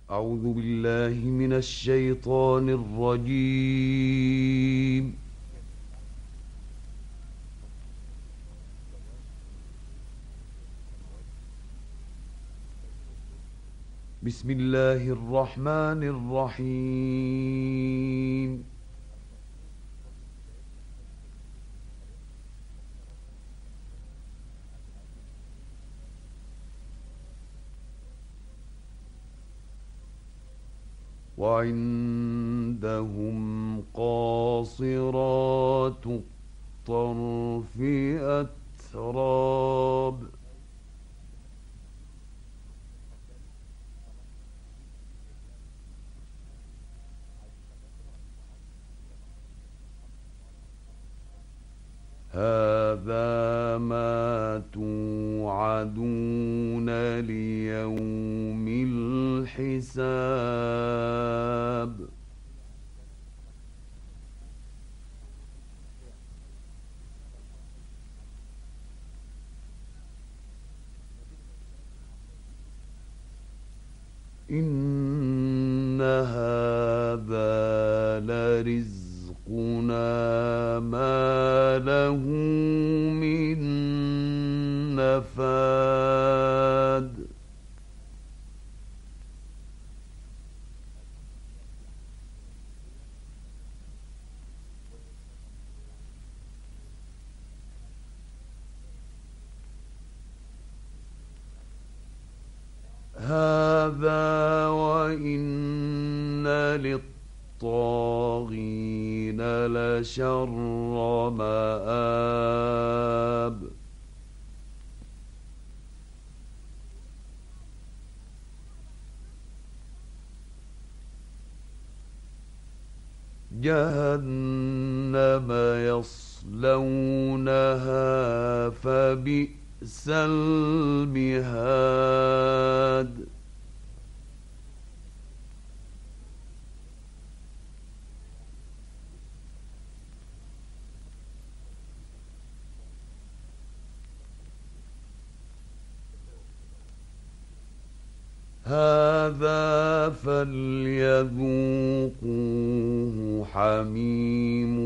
أعوذ بالله من الشيطان الرجيم. بسم الله الرحمن الرحيم. وعندهم قاصرات الطرف أتراب. هذا ما توعدون ليوم الحساب. إن هذا لرزقنا ما له من نفاد. هذا وإن للطاغين لشر مآب. جهنم يصلونها فبئس المهاد. هذا فليذوقوه حميم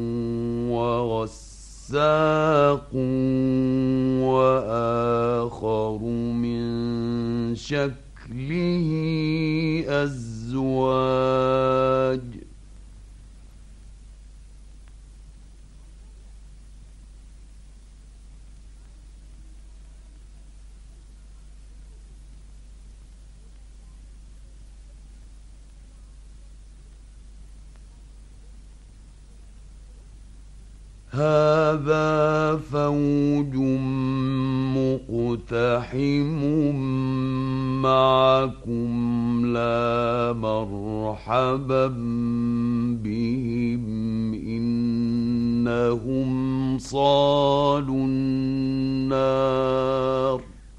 وغساق وآخر من شكله أزواج. هذا فوج مقتحم معكم لا مرحبا بهم إنهم صالوا النار.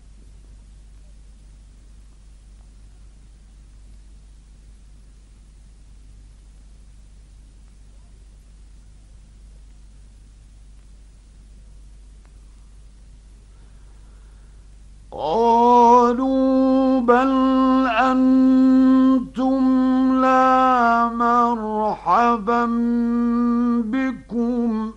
قالوا بل أنتم لا مرحبا بكم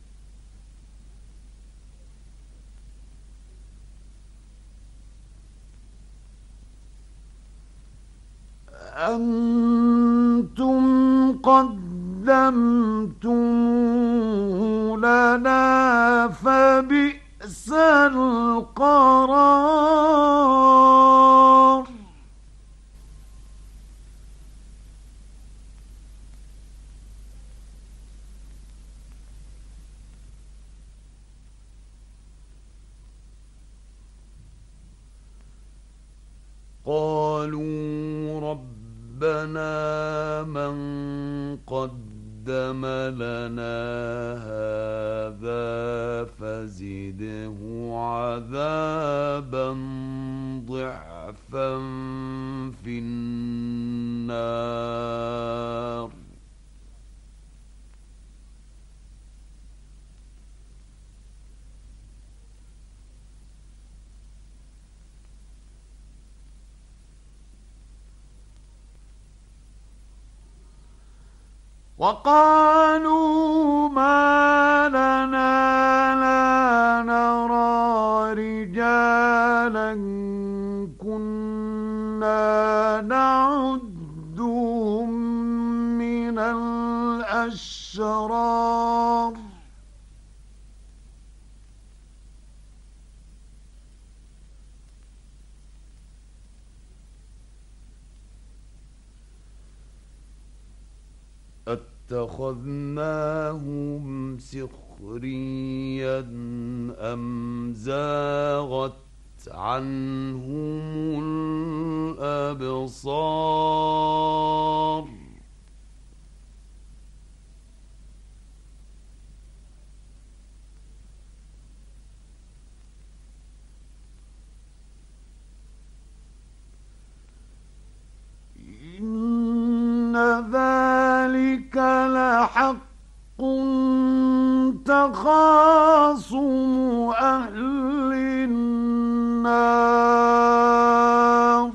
أنتم قدمتم لنا فبئس القرار. قالوا ربنا من قدم لنا هذا فزده عذابا ضعفا في النار. وقالوا ما لنا لا نرى رجالا كنا نعدهم من الأشرار اتخذناهم سخريا أم زاغت عنهم الأبصار إن ذلك لحق تخاصم أهل النار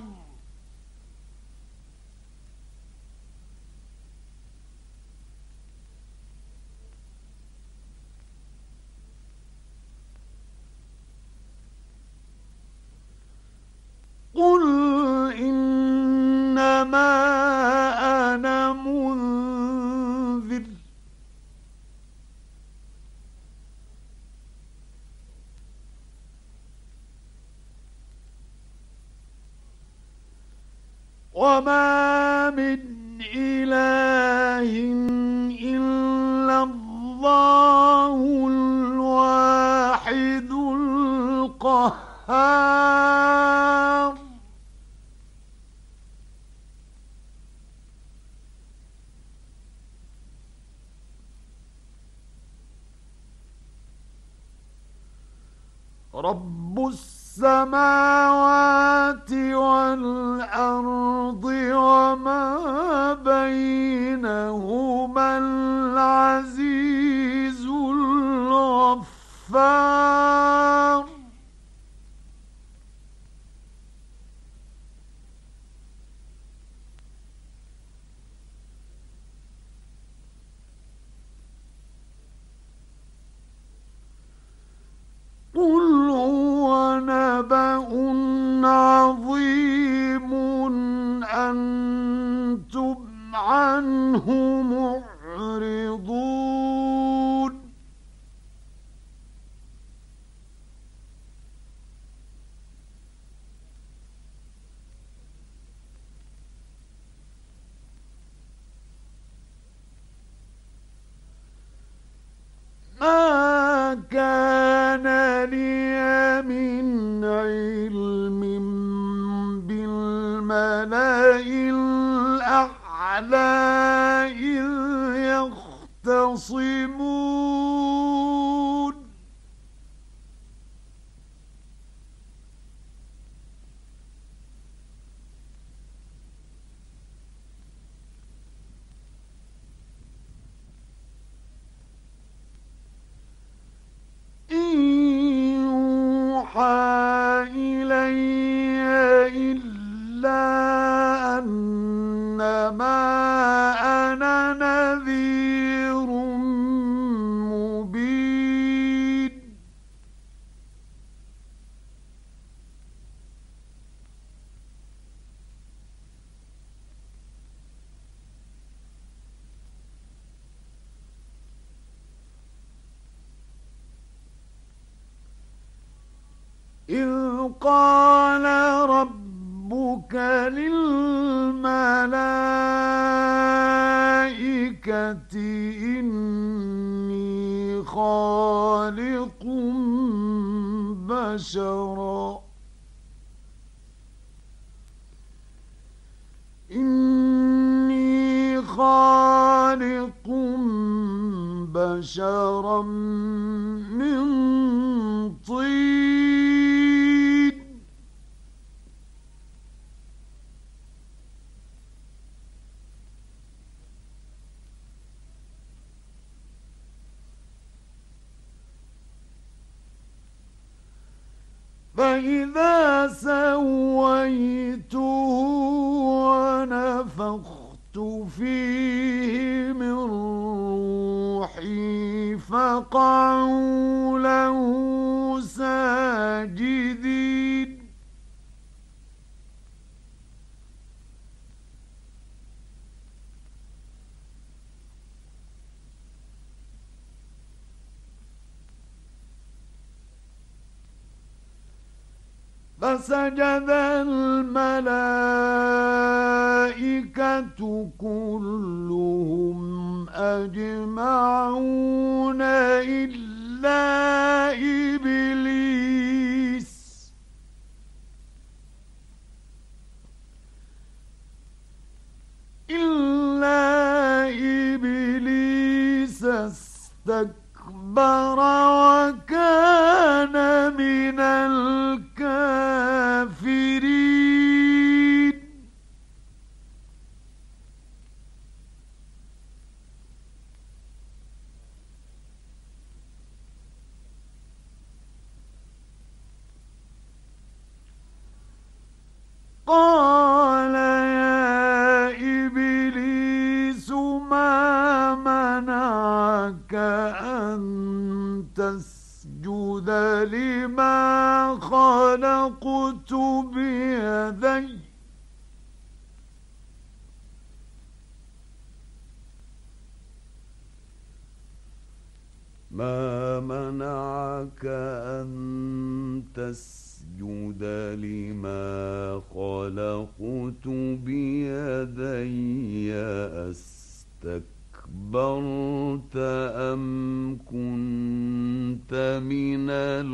قل إنما أنا منذر وما من إله إلا الله الواحد القهار رب السماوات والأرض وما بينهما العزيز الغفار قل هو نبأ عظيم أنتم عنه معرضون ما كان لي من علم بالملأ الأعلى إذ يختصمون إن يوحى إلي إلا أنما أنا نذير مبين إذ قال ربك للملائكة إني خالق بشرا إني خالق بشرا من طين فإذا سويته ونفخت فيه من وقعوا له ساجدين فسجد الملائكة كلهم أجمعون إلا إبليس استكبر وكان من الكافرين قال يا إبليس ما منعك أن تسجد لما خلقت بيدي ما منعك أن تسجد لما خلقت بيدي أستكبرت أم كنت من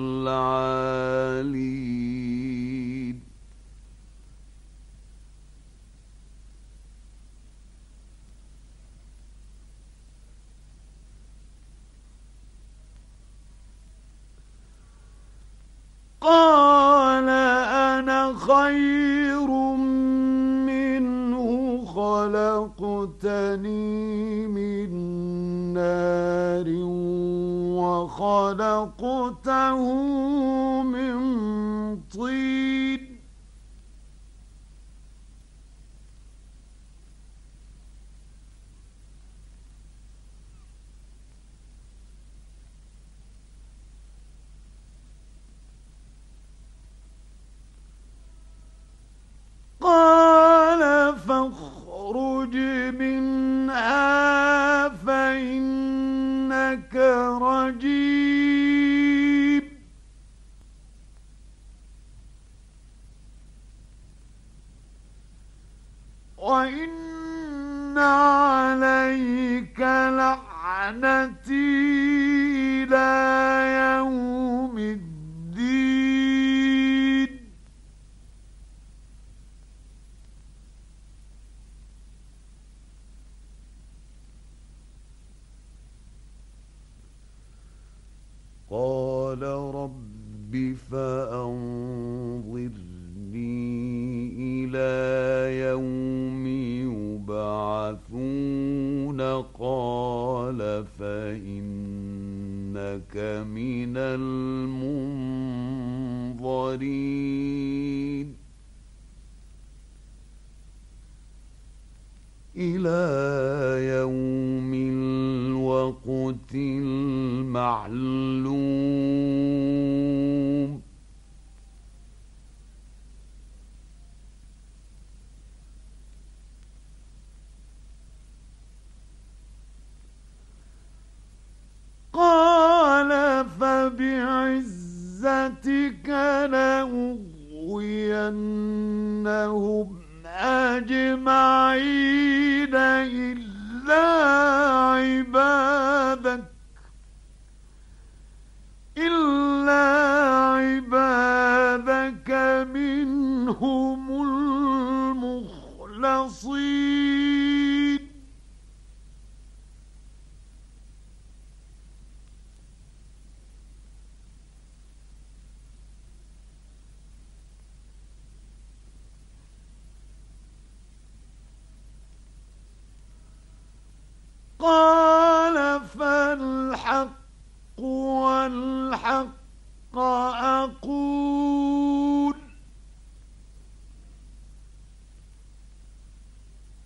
العالين قال أنا خير منه خلقتني من نار وخلقته من طين قال فاخرج منها فإنك رجيم وإن عليك لعنتي إلى يوم الدين قال رب فأنظرني إلى يوم يبعثون قال فإنك من المنظرين إلى يوم الوقت المعلوم قال فبعزتك لأغوينهم أجمعين إلا عبادك منهم المخلصين قال فالحق والحق أقول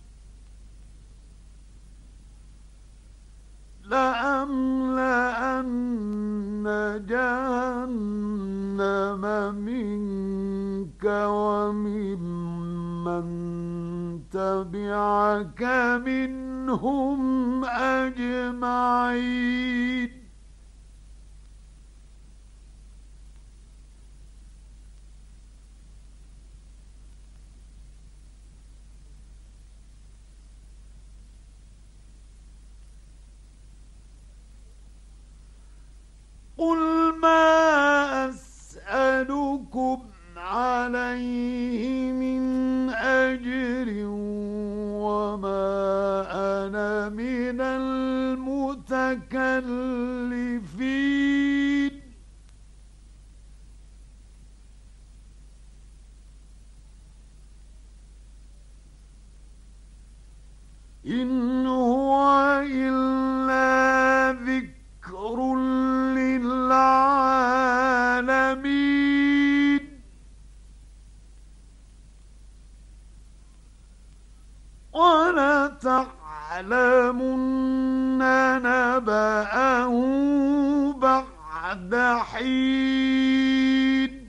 لأملأن ممن تبعك منهم أجمعين. قل ما أسألكم عليه من أجر وما أنا من المتكلفين. إن هو إلا ذكر للعالمين. ولتعلمن نبأه بعد حين.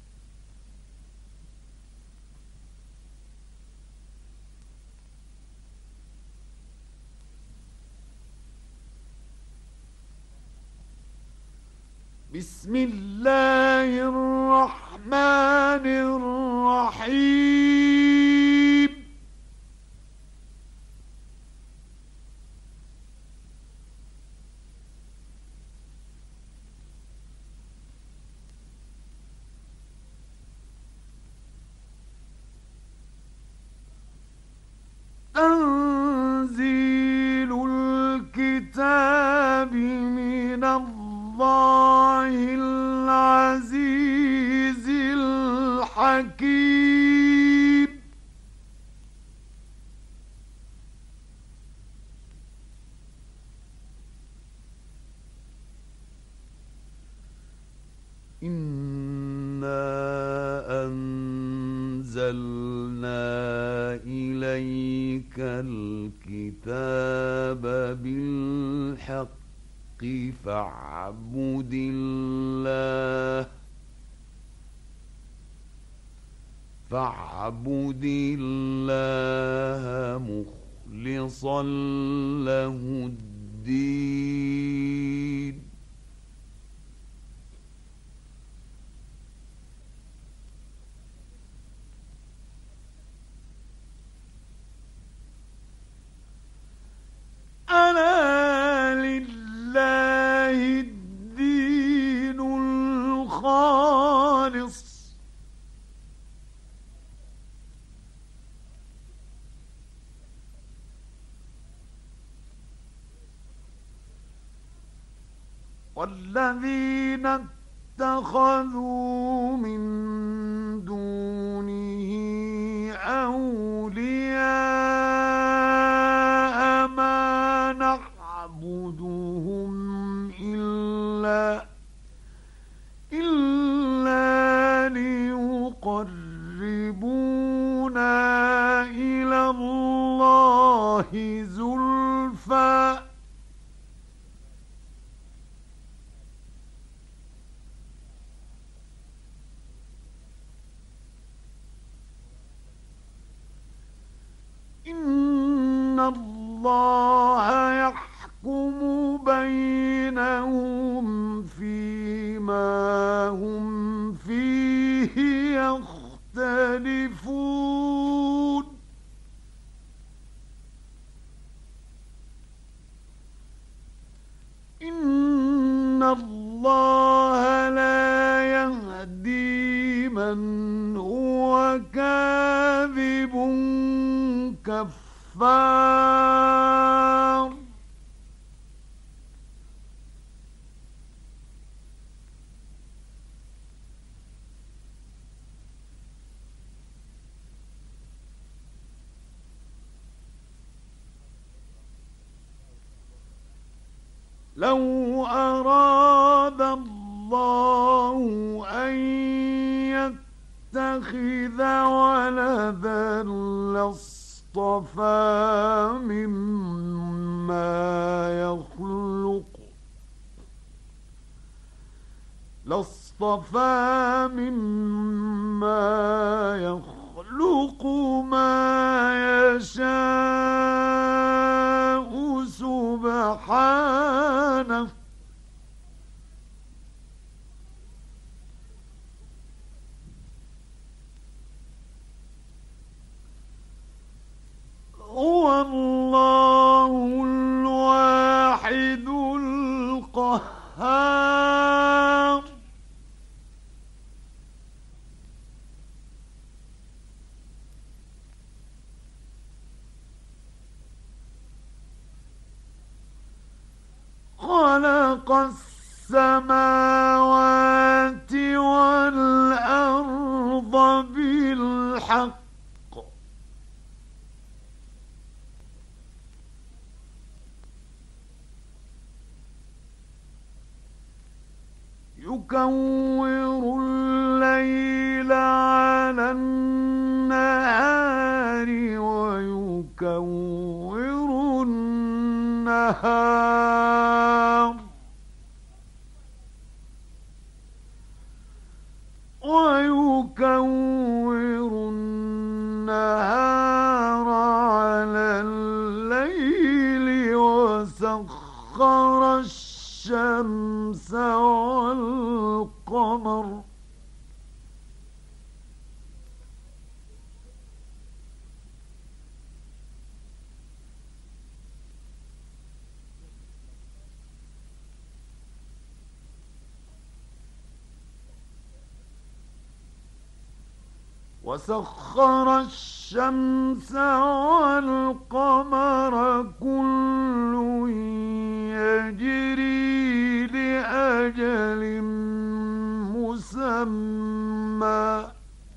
بسم الله الرحمن الرحيم. تنزيل الكتاب من الله العزيز الحكيم. إنا أنزلنا إليك الكتاب بالحق فاعبد الله مخلصا له الدين. ألا لله الدين الخالص والذين اتخذوا من دونه أولياء ما نعبدهم إلا ليقربونا إلى الله زلفى إن الله يحكم بينهم فيما هم فيه يختلفون. إن الله لا يهدي من هو كاذب كفار. لو أراد الله أن يتخذ ولدا لاصطفى مما يخلق اصطفى مما يخلق ما يشاء سبحانه هو الله الواحد القهار خلق السماوات والأرض بالحق يكور الليل على النهار ويكور النهار على الليل وسخر الشمس والقمر والقمر كل يجري لأجل مسمى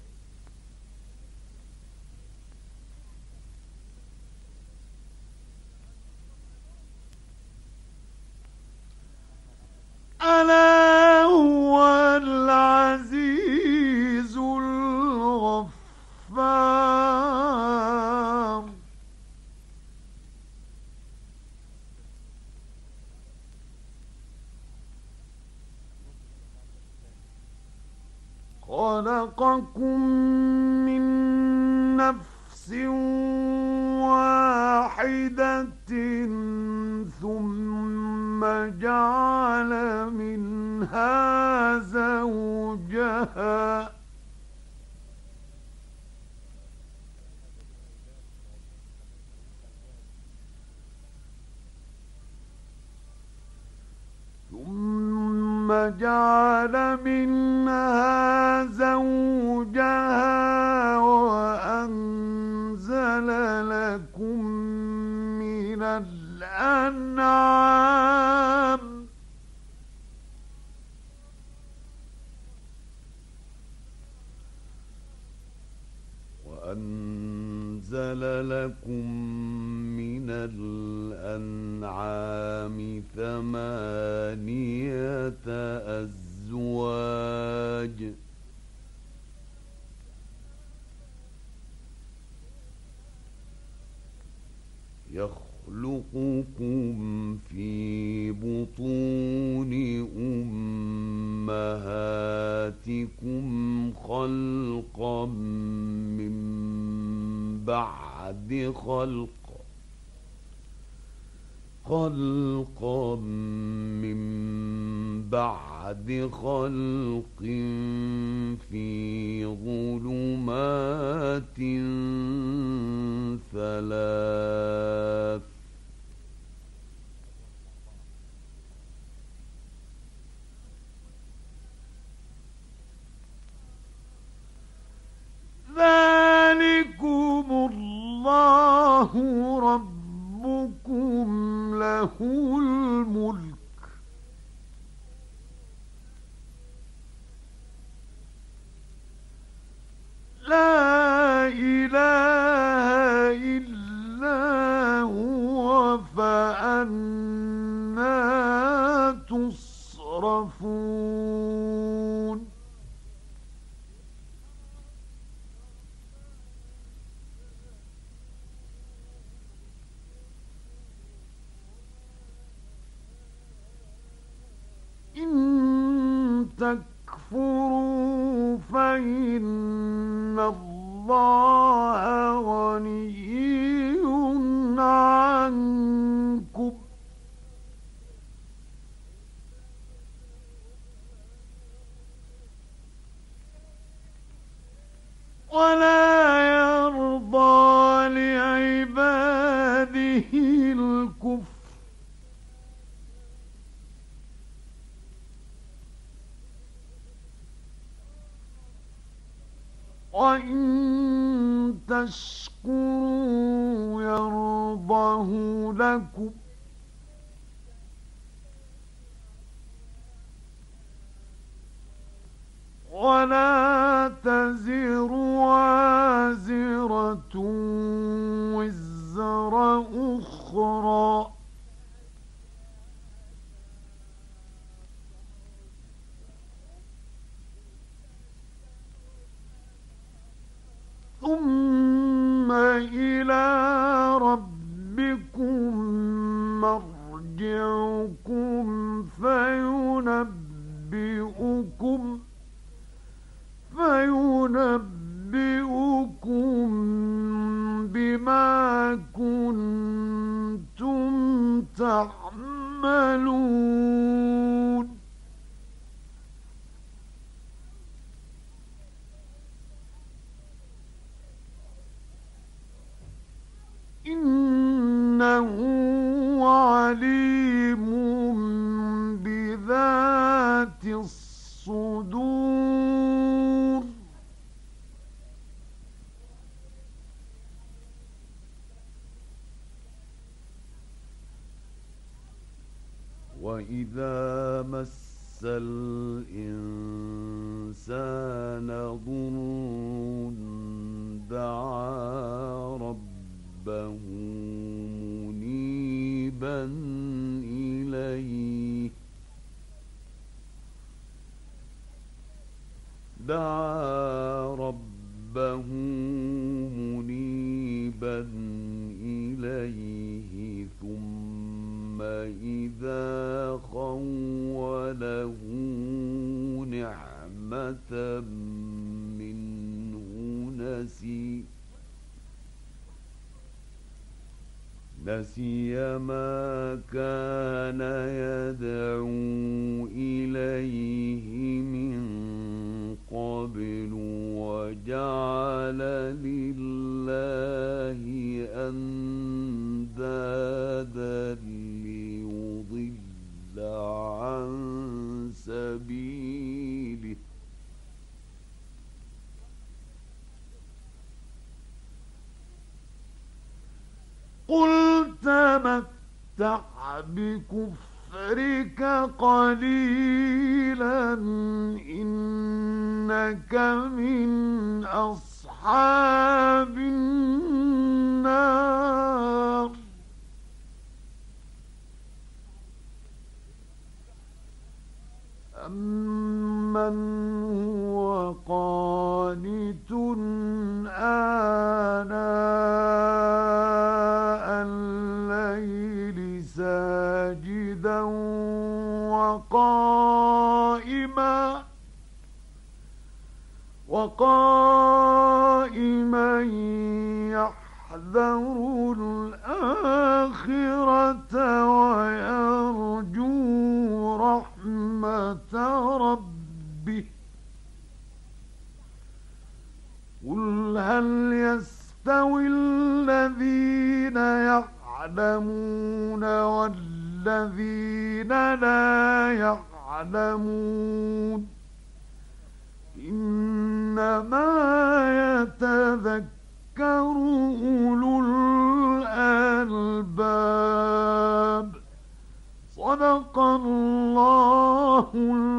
ألا هو العزيز الغفار خلقكم من نفس واحدة ثم جعل منها زوجها وأنزل لكم من الأنعام ثمانية أزواج يخلقكم في بطون أمهاتكم خلقا من بعد خلق في ظلمات ثلاث ذلكم الله ربكم له الملك لا إله إلا هو فأنى تصرفون إن تكفروا تكفروا فإن الله غني عنكم ولا يرضى لعباده الكفر وإن تشكروا يرضه لكم ولا تزر وازرة وزر أخرى ثم إلى ربكم مرجعكم فينبئكم بما كنتم تعملون إنه عليم بذات الصدور وإذا مس الإنسان ضر دعا ربه منيبا إليه ثم إذا خوله نعمة منه نسي ما كان يدعو إليه من قبل وجعل لله أندادا ليضل عن سبيله قل تمتع بكفرك قليلا إنك من أصحاب النار أمن هو قانت آناء الليل ساجدا وقائما يحذر الآخرة ويرجو رحمة ربه قل هل يستوي الذين يعلمون والذين لا يعلمون إنما يتذكر أولو الألباب صدق الله